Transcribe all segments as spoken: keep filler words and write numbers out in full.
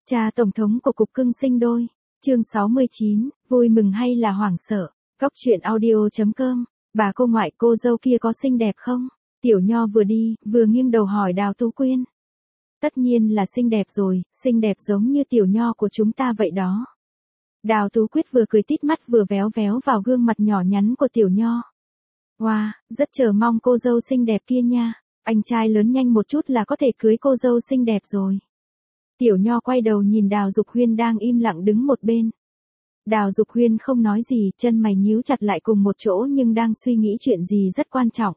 Cha tổng thống của cục cưng sinh đôi. Chương sáu mươi chín, vui mừng hay là hoảng sợ. Cóc truyện audio chấm com. Bà cô ngoại cô dâu kia có xinh đẹp không? Tiểu Nho vừa đi, vừa nghiêng đầu hỏi Đào Tú Quyên. Tất nhiên là xinh đẹp rồi, xinh đẹp giống như Tiểu Nho của chúng ta vậy đó. Đào Tú Quyết vừa cười tít mắt vừa véo véo vào gương mặt nhỏ nhắn của Tiểu Nho. Wow, rất chờ mong cô dâu xinh đẹp kia nha. Anh trai lớn nhanh một chút là có thể cưới cô dâu xinh đẹp rồi. Tiểu Nho quay đầu nhìn Đào Dục Huyên đang im lặng đứng một bên. Đào Dục Huyên không nói gì, chân mày nhíu chặt lại cùng một chỗ nhưng đang suy nghĩ chuyện gì rất quan trọng.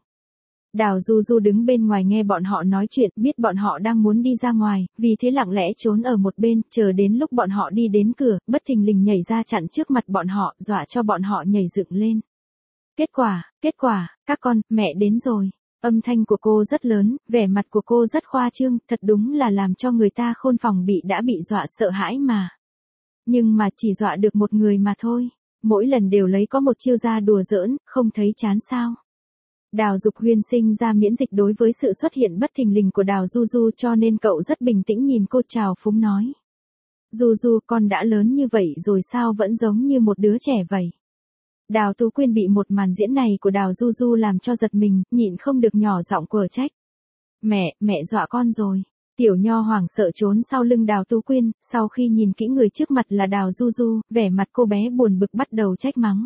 Đào Du Du đứng bên ngoài nghe bọn họ nói chuyện, biết bọn họ đang muốn đi ra ngoài, vì thế lặng lẽ trốn ở một bên, chờ đến lúc bọn họ đi đến cửa, bất thình lình nhảy ra chặn trước mặt bọn họ, dọa cho bọn họ nhảy dựng lên. Kết quả, kết quả, các con, mẹ đến rồi. Âm thanh của cô rất lớn, vẻ mặt của cô rất khoa trương, thật đúng là làm cho người ta khôn phòng bị đã bị dọa sợ hãi mà. Nhưng mà chỉ dọa được một người mà thôi. Mỗi lần đều lấy có một chiêu ra đùa giỡn, không thấy chán sao. Đào Dục Huyên sinh ra miễn dịch đối với sự xuất hiện bất thình lình của Đào Du Du cho nên cậu rất bình tĩnh nhìn cô chào phúng nói. Du Du, con đã lớn như vậy rồi sao vẫn giống như một đứa trẻ vậy? Đào Tú Quyên bị một màn diễn này của Đào Du Du làm cho giật mình, nhịn không được nhỏ giọng quở trách. Mẹ, mẹ dọa con rồi. Tiểu Nho hoảng sợ trốn sau lưng Đào Tú Quyên, sau khi nhìn kỹ người trước mặt là Đào Du Du, vẻ mặt cô bé buồn bực bắt đầu trách mắng.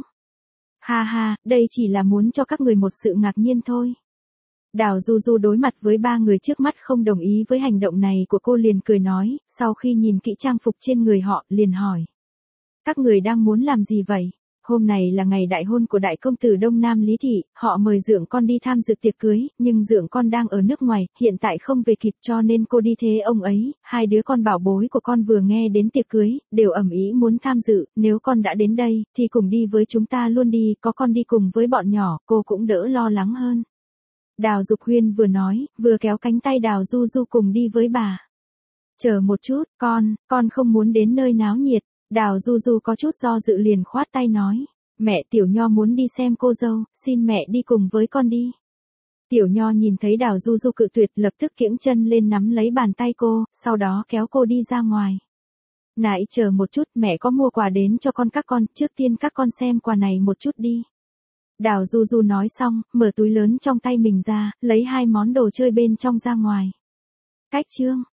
Ha ha, đây chỉ là muốn cho các người một sự ngạc nhiên thôi. Đào Du Du đối mặt với ba người trước mắt không đồng ý với hành động này của cô liền cười nói, sau khi nhìn kỹ trang phục trên người họ, liền hỏi. Các người đang muốn làm gì vậy? Hôm này là ngày đại hôn của đại công tử Đông Nam Lý Thị, họ mời dượng con đi tham dự tiệc cưới, nhưng dượng con đang ở nước ngoài, hiện tại không về kịp cho nên cô đi thế ông ấy, hai đứa con bảo bối của con vừa nghe đến tiệc cưới, đều ầm ĩ muốn tham dự, nếu con đã đến đây, thì cùng đi với chúng ta luôn đi, có con đi cùng với bọn nhỏ, cô cũng đỡ lo lắng hơn. Đào Dục Huyên vừa nói, vừa kéo cánh tay Đào Du Du cùng đi với bà. Chờ một chút, con, con không muốn đến nơi náo nhiệt. Đào Du Du có chút do dự liền khoát tay nói. Mẹ, Tiểu Nho muốn đi xem cô dâu, xin mẹ đi cùng với con đi. Tiểu Nho nhìn thấy Đào Du Du cự tuyệt lập tức kiễng chân lên nắm lấy bàn tay cô, sau đó kéo cô đi ra ngoài. Nãy chờ một chút, mẹ có mua quà đến cho con các con, trước tiên các con xem quà này một chút đi. Đào Du Du nói xong, mở túi lớn trong tay mình ra, lấy hai món đồ chơi bên trong ra ngoài. Cách chương.